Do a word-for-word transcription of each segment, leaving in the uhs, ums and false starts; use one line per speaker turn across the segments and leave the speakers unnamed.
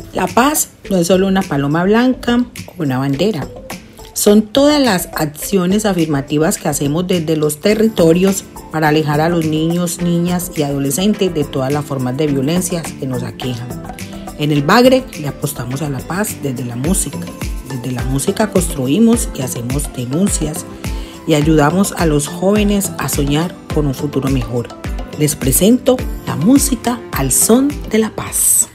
La paz no es solo una paloma blanca o una bandera. Son todas las acciones afirmativas que hacemos desde los territorios para alejar a los niños, niñas y adolescentes de todas las formas de violencia que nos aquejan. En el Bagre le apostamos a la paz desde la música. Desde la música construimos y hacemos denuncias y ayudamos a los jóvenes a soñar con un futuro mejor. Les presento la música al son de la paz.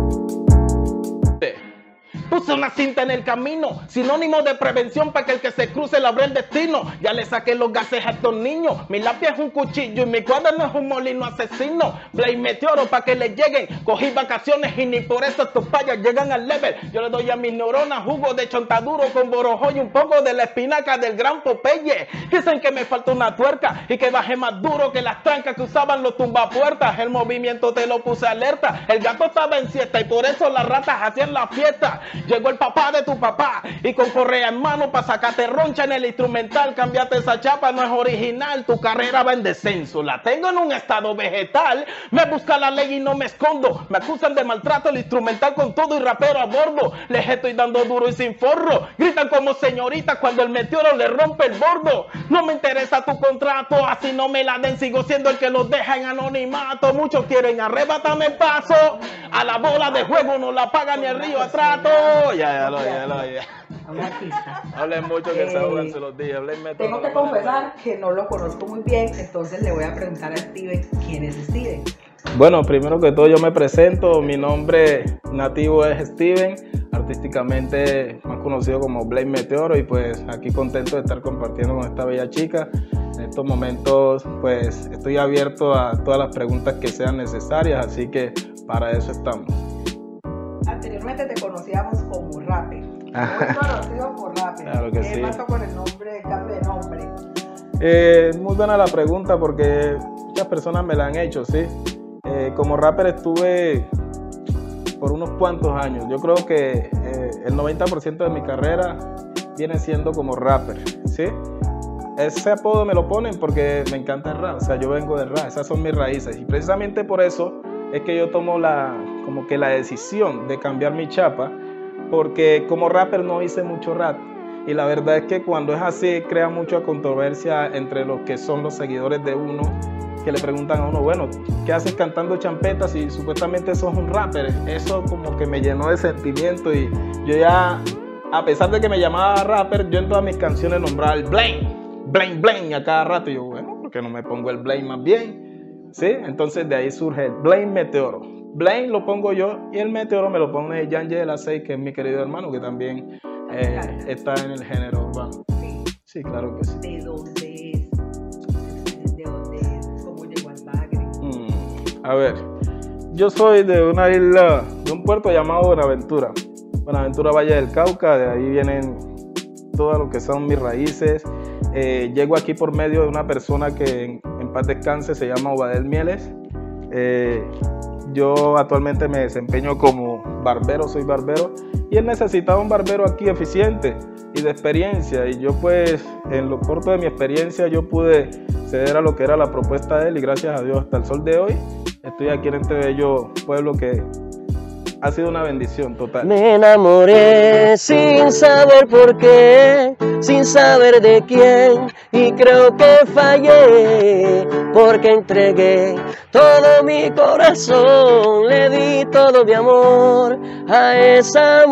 Puse una cinta en el camino, sinónimo de prevención para que el que se cruce le abra el destino. Ya le saqué los gases a estos niños. Mi lápiz es un cuchillo y mi cuaderno es un molino asesino. Blade Meteoro para que le lleguen. Cogí vacaciones y ni por eso estos payas llegan al level. Yo le doy a mis neuronas jugo de chontaduro con borojo y un poco de la espinaca del gran Popeye. Dicen que me falta una tuerca y que bajé más duro que las trancas que usaban los tumbapuertas. El movimiento te lo puse alerta. El gato estaba en siesta y por eso las ratas hacían la fiesta. Llegó el papá de tu papá y con correa en mano para sacarte roncha en el instrumental. Cambiate esa chapa, no es original. Tu carrera va en descenso, la tengo en un estado vegetal. Me busca la ley y no me escondo. Me acusan de maltrato, el instrumental con todo y rapero a bordo. Les estoy dando duro y sin forro. Gritan como señoritas cuando el meteoro le rompe el bordo. No me interesa tu contrato, así no me la den. Sigo siendo el que los deja en anonimato. Muchos quieren arrebatarme el paso. A la bola de juego no la paga ni el río a trato. Ya, ya lo, ya lo, ya.
Un artista.
Hablen mucho que
Eh,
se ahogan los días.
Tengo que confesar que no lo conozco muy bien, entonces le voy a preguntar a Steven quién es Steven.
Bueno, primero que todo yo me presento, mi nombre nativo es Steven, artísticamente más conocido como Blade Meteoro, y pues aquí contento de estar compartiendo con esta bella chica. En estos momentos pues estoy abierto a todas las preguntas que sean necesarias, así que para eso estamos.
Anteriormente te conocíamos como rapper, muy conocido por rapper.
Claro que
¿Qué
sí.
pasó con el nombre, el cambio de nombre?
Eh, muy buena la pregunta porque muchas personas me la han hecho, ¿sí? Eh, como rapper estuve por unos cuantos años. Yo creo que eh, el noventa por ciento de mi carrera viene siendo como rapper, ¿sí? Ese apodo me lo ponen porque me encanta el rap, o sea, yo vengo del rap, esas son mis raíces. Y precisamente por eso es que yo tomo la, como que la decisión de cambiar mi chapa, porque como rapper no hice mucho rap. Y la verdad es que cuando es así crea mucha controversia entre los que son los seguidores de uno, que le preguntan a uno, bueno, ¿qué haces cantando champetas si supuestamente sos un rapper? Eso como que me llenó de sentimiento y yo ya, a pesar de que me llamaba rapper, yo en todas mis canciones nombraba el Blade, Blade, Blade a cada rato. Y yo, bueno, ¿por qué no me pongo el Blade más bien? ¿Sí? Entonces de ahí surge el Blade Meteoro. Blade lo pongo yo y el Meteoro me lo pone Yanje de la seis, que es mi querido hermano, que también eh, está en el género urbano.
Sí.
Sí, claro que sí.
¿De dónde es? ¿De dónde es? ¿Cómo llegó al Bagre?
Mm, a ver, yo soy de una isla, de un puerto llamado Buenaventura. Buenaventura, Valle del Cauca, de ahí vienen todo lo que son mis raíces. Eh, llego aquí por medio de una persona que en, en paz descanse, se llama Obadel Mieles. Eh, yo actualmente me desempeño como barbero, soy barbero, y él necesitaba un barbero aquí eficiente y de experiencia, y yo pues en lo corto de mi experiencia yo pude ceder a lo que era la propuesta de él, y gracias a Dios hasta el sol de hoy estoy aquí en este bello pueblo que ha sido una bendición total.
Me enamoré sin saber por qué, sin saber de quién, y creo que fallé porque entregué todo mi corazón, le di todo mi amor a esa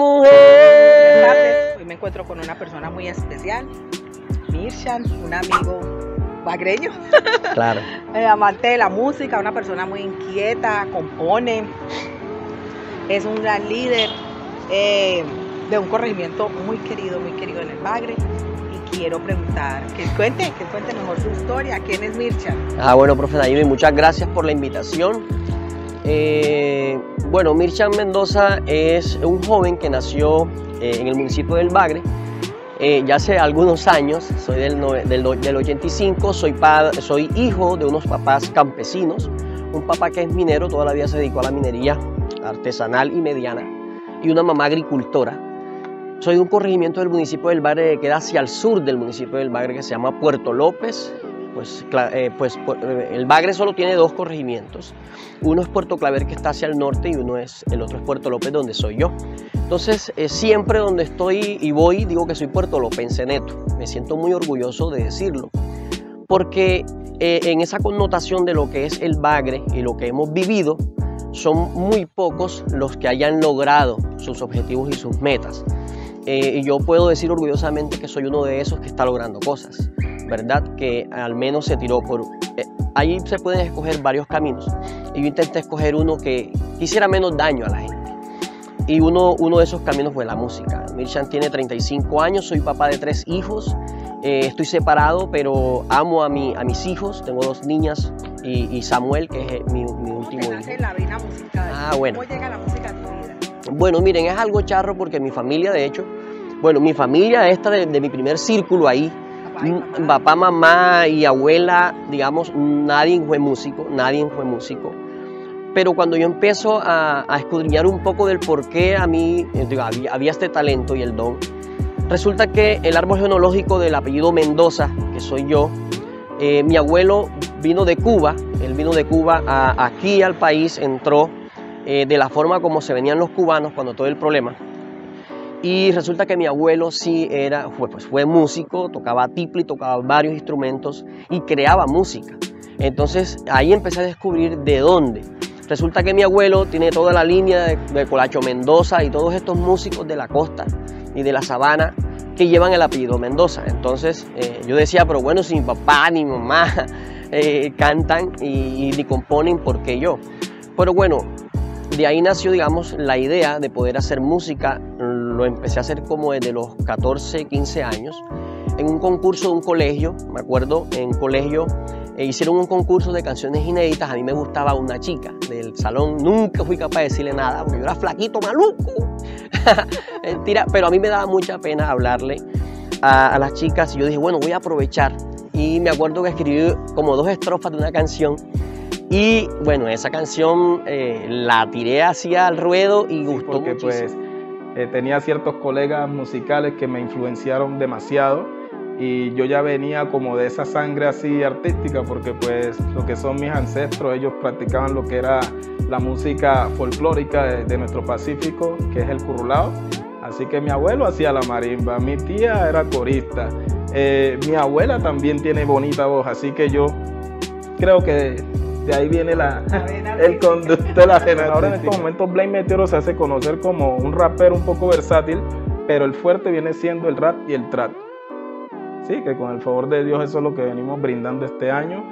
mujer.
Hoy me encuentro con una persona muy especial, Mirshan, un amigo bagreño,
Claro.
eh, amante de la música, una persona muy inquieta, compone. Es un gran líder eh, de un corregimiento muy querido, muy querido en el Bagre. Y quiero preguntar, que cuente, que cuente mejor su historia. ¿Quién es Mirshan?
Ah, bueno, profe Nayib, muchas gracias por la invitación. Eh, bueno, Mirshan Mendoza es un joven que nació eh, en el municipio del Bagre. Eh, ya hace algunos años, soy del, del, del ochenta y cinco, soy, padre, soy hijo de unos papás campesinos. Un papá que es minero, toda la vida se dedicó a la minería artesanal y mediana, y una mamá agricultora. Soy de un corregimiento del municipio del Bagre que queda hacia el sur del municipio del Bagre, que se llama Puerto López, pues, eh, pues el Bagre solo tiene dos corregimientos. Uno es Puerto Claver, que está hacia el norte, y uno es, el otro es Puerto López, donde soy yo. Entonces, eh, siempre donde estoy y voy, digo que soy puertolopense neto. Me siento muy orgulloso de decirlo, porque eh, en esa connotación de lo que es el Bagre y lo que hemos vivido, son muy pocos los que hayan logrado sus objetivos y sus metas. Eh, y yo puedo decir orgullosamente que soy uno de esos que está logrando cosas, ¿verdad? Que al menos se tiró por... Eh, ahí se pueden escoger varios caminos. Y yo intenté escoger uno que hiciera menos daño a la gente. Y uno, uno de esos caminos fue la música. Mirchan tiene treinta y cinco años, soy papá de tres hijos. Eh, estoy separado, pero amo a, mi, a mis hijos. Tengo dos niñas y, y Samuel, que es mi, mi último hijo.
¿Cómo te nace la vena musical?
Ah, bueno.
¿Cómo llega la música a tu vida?
Bueno, miren, es algo charro porque mi familia, de hecho, bueno, mi familia esta de, de mi primer círculo ahí, papá, y mamá. papá, mamá y abuela, digamos, nadie fue músico, nadie fue músico. Pero cuando yo empiezo a, a escudriñar un poco del por qué a mí digo, había, había este talento y el don, resulta que el árbol genealógico del apellido Mendoza, que soy yo, eh, mi abuelo vino de Cuba, él vino de Cuba a, aquí al país, entró eh, de la forma como se venían los cubanos cuando todo el problema. Y resulta que mi abuelo sí era, fue, pues fue músico, tocaba tiple, tocaba varios instrumentos y creaba música. Entonces ahí empecé a descubrir de dónde. Resulta que mi abuelo tiene toda la línea de, de Colacho Mendoza y todos estos músicos de la costa y de la sabana que llevan el apellido Mendoza. Entonces eh, yo decía, pero bueno, si mi papá ni mi mamá eh, cantan y, y ni componen, ¿por qué yo? Pero bueno, de ahí nació, digamos, la idea de poder hacer música. Lo empecé a hacer como desde los catorce, quince años, en un concurso de un colegio. Me acuerdo, en colegio eh, hicieron un concurso de canciones inéditas. A mí me gustaba una chica del salón, nunca fui capaz de decirle nada, porque yo era flaquito, maluco. Mentira, pero a mí me daba mucha pena hablarle a, a las chicas, y yo dije, bueno, voy a aprovechar. Y me acuerdo que escribí como dos estrofas de una canción. Y bueno, esa canción eh, la tiré hacia el ruedo y gustó
sí, porque
muchísimo.
Pues eh, tenía ciertos colegas musicales que me influenciaron demasiado, y yo ya venía como de esa sangre así artística, porque pues lo que son mis ancestros, ellos practicaban lo que era la música folclórica de, de nuestro Pacífico, que es el currulao. Así que mi abuelo hacía la marimba, mi tía era corista, eh, mi abuela también tiene bonita voz, así que yo creo que de ahí viene la, el conducto de la generación. Ahora en estos momentos Blade Meteoro se hace conocer como un rapero un poco versátil, pero el fuerte viene siendo el rap y el trap. Sí, que con el favor de Dios eso es lo que venimos brindando este año.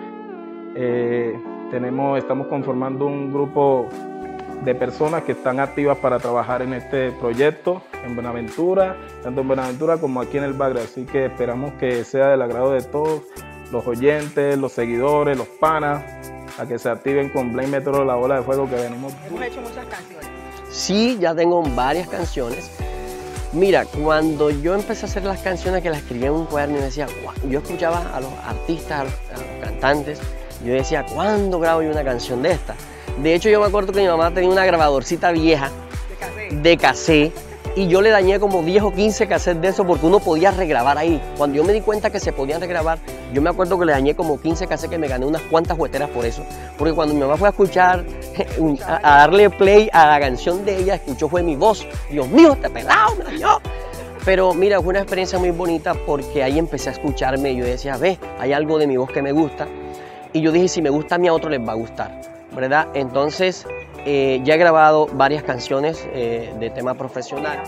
Eh, tenemos, estamos conformando un grupo de personas que están activas para trabajar en este proyecto en Buenaventura, tanto en Buenaventura como aquí en el Bagre. Así que esperamos que sea del agrado de todos los oyentes, los seguidores, los panas, a que se activen con Blade Meteoro, la bola de fuego que venimos.
Hemos hecho muchas canciones.
Sí, ya tengo varias canciones. Mira, cuando yo empecé a hacer las canciones, que las escribía en un cuaderno, y decía, wow, yo escuchaba a los artistas, a los, a los cantantes, yo decía, ¿cuándo grabo yo una canción de esta? De hecho, yo me acuerdo que mi mamá tenía una grabadorcita vieja
De cassette.
de cassette, y yo le dañé como diez o quince cassettes de eso, porque uno podía regrabar ahí. Cuando yo me di cuenta que se podían regrabar, yo me acuerdo que le dañé como quince cassettes, que me gané unas cuantas jueteras por eso. Porque cuando mi mamá fue a escuchar, a, a darle play a la canción de ella, escuchó fue mi voz. Dios mío, este pelado me dañó. Pero mira, fue una experiencia muy bonita, porque ahí empecé a escucharme y yo decía, ve, hay algo de mi voz que me gusta. Y yo dije, si me gusta a mí, a otro les va a gustar, ¿verdad? Entonces, eh, ya he grabado varias canciones eh, de tema profesional.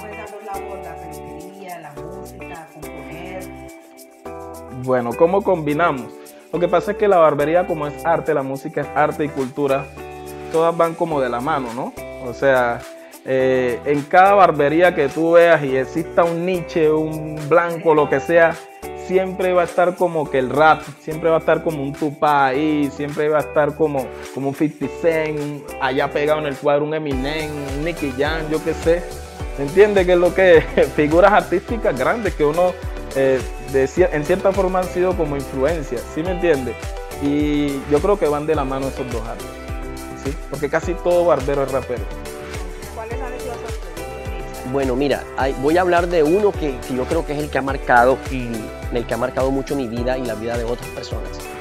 Bueno, ¿cómo combinamos? Lo que pasa es que la barbería, como es arte, la música es arte y cultura, todas van como de la mano, ¿no? O sea, eh, en cada barbería que tú veas y exista un Nietzsche, un Blanco, lo que sea, siempre va a estar como que el rap, siempre va a estar como un Tupac ahí, siempre va a estar como, como un cincuenta Cent, allá pegado en el cuadro un Eminem, un Nicky Jam, yo qué sé. ¿Se entiende qué es lo que es? Figuras artísticas grandes que uno eh, de, en cierta forma han sido como influencias, ¿sí me entiende? Y yo creo que van de la mano esos dos artes, ¿sí? Porque casi todo barbero es rapero.
¿Cuáles han sido sus proyectos?
Bueno, mira, hay, voy a hablar de uno que, que yo creo que es el que ha marcado y el que ha marcado mucho mi vida y la vida de otras personas.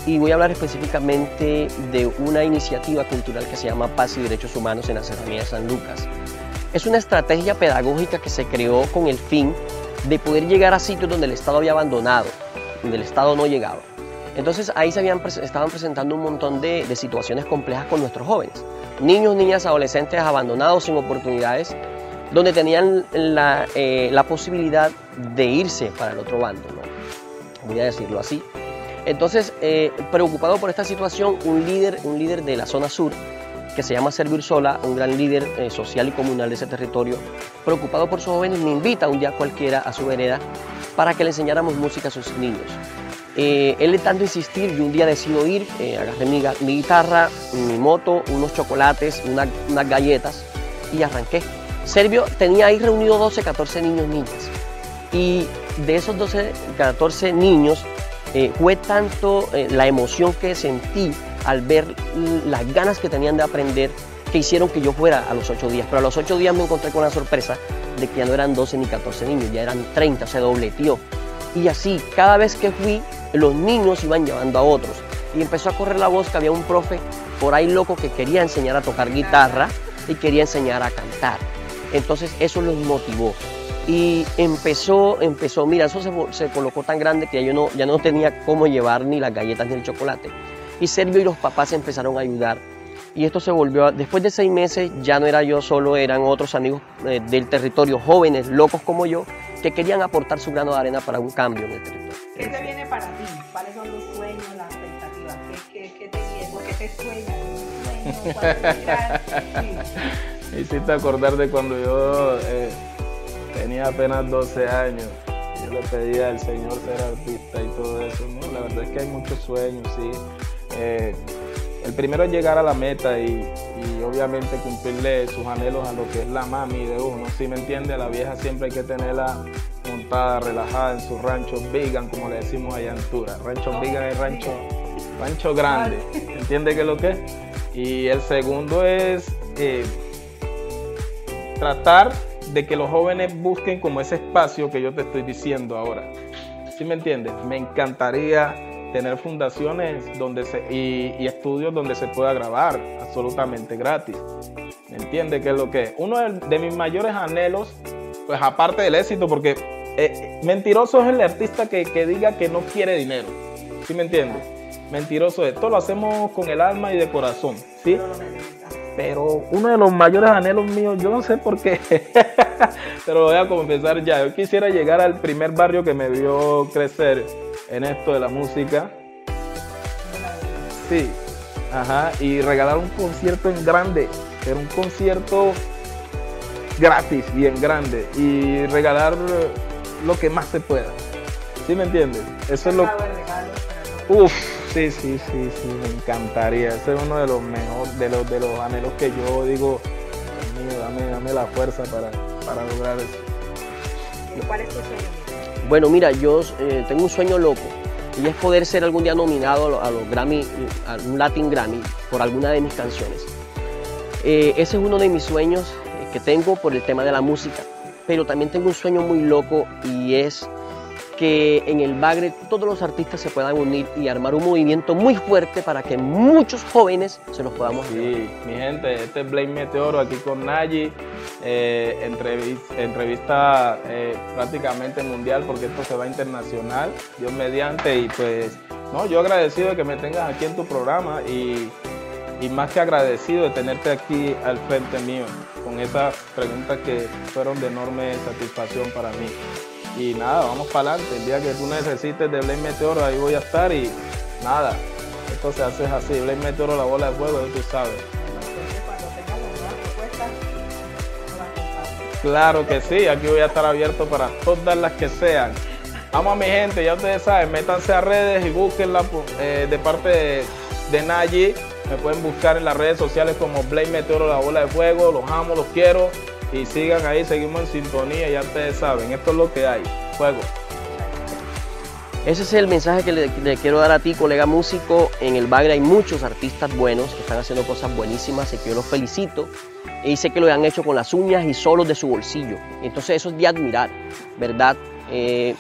y voy a hablar específicamente de una iniciativa cultural que se llama Paz y Derechos Humanos en la Serranía de San Lucas. Es una estrategia pedagógica que se creó con el fin de poder llegar a sitios donde el Estado había abandonado, donde el Estado no llegaba. Entonces ahí se habían, estaban presentando un montón de, de situaciones complejas con nuestros jóvenes. Niños, niñas, adolescentes abandonados sin oportunidades, donde tenían la, eh, la posibilidad de irse para el otro bando, ¿no? Voy a decirlo así. Entonces, eh, preocupado por esta situación, un líder, un líder de la zona sur, que se llama Servir Sola, un gran líder eh, social y comunal de ese territorio, preocupado por sus jóvenes, me invita un día cualquiera a su vereda para que le enseñáramos música a sus niños. Eh, él de tanto insistir, yo un día decido ir, eh, agarré mi, mi guitarra, mi moto, unos chocolates, una, unas galletas y arranqué. Servio tenía ahí reunido doce, catorce niños, niñas, y de esos doce, catorce niños, Eh, fue tanto eh, la emoción que sentí al ver las ganas que tenían de aprender que hicieron que yo fuera a los ocho días. Pero a los ocho días me encontré con la sorpresa de que ya no eran doce ni catorce niños, ya eran treinta, se dobleteó. Y así, cada vez que fui, los niños iban llevando a otros. Y empezó a correr la voz que había un profe por ahí loco que quería enseñar a tocar guitarra y quería enseñar a cantar. Entonces eso los motivó. Y empezó, empezó, mira, eso se, se colocó tan grande que ya yo no, ya no tenía cómo llevar ni las galletas ni el chocolate. Y Servio y los papás empezaron a ayudar. Y esto se volvió, después de seis meses, ya no era yo solo, eran otros amigos eh, del territorio, jóvenes, locos como yo, que querían aportar su grano de arena para un cambio en el territorio.
¿Qué te viene para ti? ¿Cuáles son los sueños, las expectativas? ¿Qué, qué, qué te viene? ¿Por qué te sueñas? ¿Un sueño? ¿Cuál es el gran? Sí.
Me hiciste acordar de cuando yo eh, tenía apenas doce años. Yo le pedía al Señor ser artista y todo eso, ¿no? La verdad es que hay muchos sueños, sí. Eh, el primero es llegar a la meta y, y obviamente cumplirle sus anhelos a lo que es la mami de uno. ¿Sí me entiende? A la vieja siempre hay que tenerla montada, relajada en su rancho vegan, como le decimos allá en Tura. Rancho vegan es rancho, rancho grande. ¿Entiende qué es lo que es? Y el segundo es eh, tratar de que los jóvenes busquen como ese espacio que yo te estoy diciendo ahora. ¿Sí me entiendes? Me encantaría tener fundaciones donde se, y, y estudios donde se pueda grabar absolutamente gratis. ¿Me entiendes qué es lo que es? Uno de, de mis mayores anhelos, pues aparte del éxito, porque eh, mentiroso es el artista que, que diga que no quiere dinero. ¿Sí me entiendes? Mentiroso es. Esto lo hacemos con el alma y de corazón, ¿sí? Pero uno de los mayores anhelos míos, yo no sé por qué, pero lo voy a confesar ya. Yo quisiera llegar al primer barrio que me vio crecer en esto de la música. Sí, ajá, y regalar un concierto en grande, pero un concierto gratis y en grande, y regalar lo que más se pueda. ¿Sí me entiendes? Eso es lo... Uf, sí, sí, sí, sí, me encantaría. Ese es uno de los mejores, de los, de los anhelos que yo digo, Dios mío, dame, dame la fuerza para, para lograr eso.
¿Y cuál es tu sueño?
Bueno, mira, yo eh, tengo un sueño loco y es poder ser algún día nominado a los Grammy, a un Latin Grammy por alguna de mis canciones. Eh, ese es uno de mis sueños eh, que tengo por el tema de la música, pero también tengo un sueño muy loco y es que en el Bagre todos los artistas se puedan unir y armar un movimiento muy fuerte para que muchos jóvenes se los podamos
Sí,
llevar.
mi gente, este es Blade Meteoro aquí con Nayi, eh, entrevista, entrevista eh, prácticamente mundial porque esto se va internacional, Dios mediante, y pues, no, yo agradecido de que me tengas aquí en tu programa y, y más que agradecido de tenerte aquí al frente mío con esas preguntas que fueron de enorme satisfacción para mí. Y nada, vamos para adelante. El día que tú necesites de Blade Meteoro, ahí voy a estar y nada, esto se hace así. Blade Meteoro, la bola de fuego, tú sabes.
Cuando tengas las nuevas propuestas, nos las compartes.
Claro que sí, aquí voy a estar abierto para todas las que sean. Vamos a mi gente, ya ustedes saben, métanse a redes y búsquenla eh, de parte de, de Nayi. Me pueden buscar en las redes sociales como Blade Meteoro, la bola de fuego. Los amo, los quiero. Y sigan ahí, seguimos en sintonía, ya ustedes saben, esto es lo que hay, fuego.
Ese es el mensaje que le, le quiero dar a ti, colega músico. En el Bagre hay muchos artistas buenos que están haciendo cosas buenísimas, y que yo los felicito. Y sé que lo han hecho con las uñas y solos de su bolsillo. Entonces eso es de admirar, ¿verdad? Eh,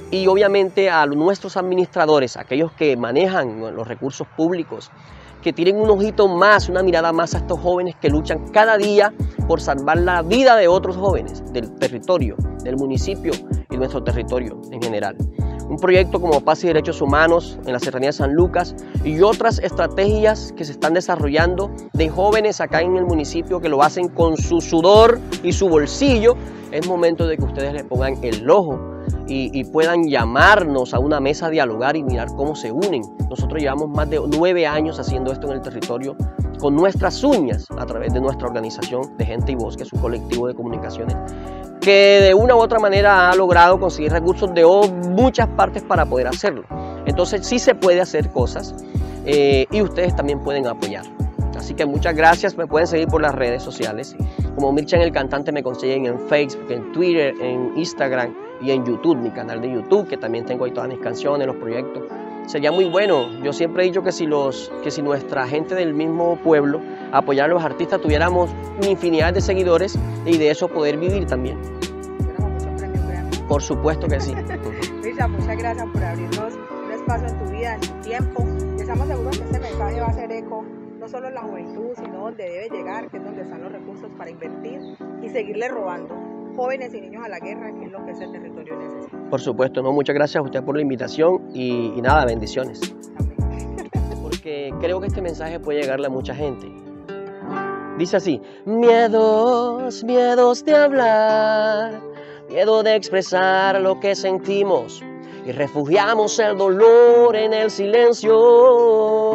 y obviamente a nuestros administradores, aquellos que manejan los recursos públicos, que tienen un ojito más, una mirada más a estos jóvenes que luchan cada día por salvar la vida de otros jóvenes del territorio, del municipio y nuestro territorio en general. Un proyecto como Paz y Derechos Humanos en la Serranía de San Lucas y otras estrategias que se están desarrollando de jóvenes acá en el municipio que lo hacen con su sudor y su bolsillo. Es momento de que ustedes le pongan el ojo y, y puedan llamarnos a una mesa a dialogar y mirar cómo se unen. Nosotros llevamos más de nueve años haciendo esto en el territorio con nuestras uñas a través de nuestra organización de Gente y Voz, que es un colectivo de comunicaciones que de una u otra manera ha logrado conseguir recursos de muchas partes para poder hacerlo. Entonces sí se puede hacer cosas eh, y ustedes también pueden apoyar. Así que muchas gracias, me pueden seguir por las redes sociales. Como Mirchan el Cantante me consiguen en Facebook, en Twitter, en Instagram y en YouTube, mi canal de YouTube, que también tengo ahí todas mis canciones, los proyectos. Sería muy bueno, yo siempre he dicho que si, los, que si nuestra gente del mismo pueblo apoyara a los artistas, tuviéramos infinidad de seguidores y de eso poder vivir también. Por supuesto que sí.
Mirchan, muchas gracias por abrirnos un espacio en tu vida, en tu tiempo. Y estamos seguros que este mensaje va a hacer eco no solo en la juventud, sino donde debe llegar, que es donde están los recursos para invertir y seguirle robando jóvenes y niños a la guerra, que es lo que ese territorio necesita.
Por supuesto, no, muchas gracias a usted por la invitación y, y nada, bendiciones.
Amén.
Porque creo que este mensaje puede llegarle a mucha gente. Dice así: miedos, miedos de hablar, miedo de expresar lo que sentimos y refugiamos el dolor en el silencio.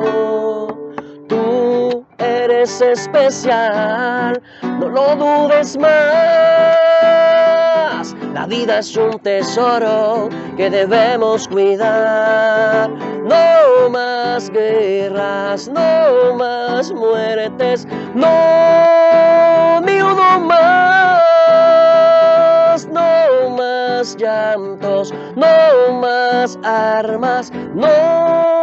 Tú eres especial, no lo dudes más. La vida es un tesoro que debemos cuidar. No más guerras, no más muertes, no, ni uno más. No más llantos, no más armas, no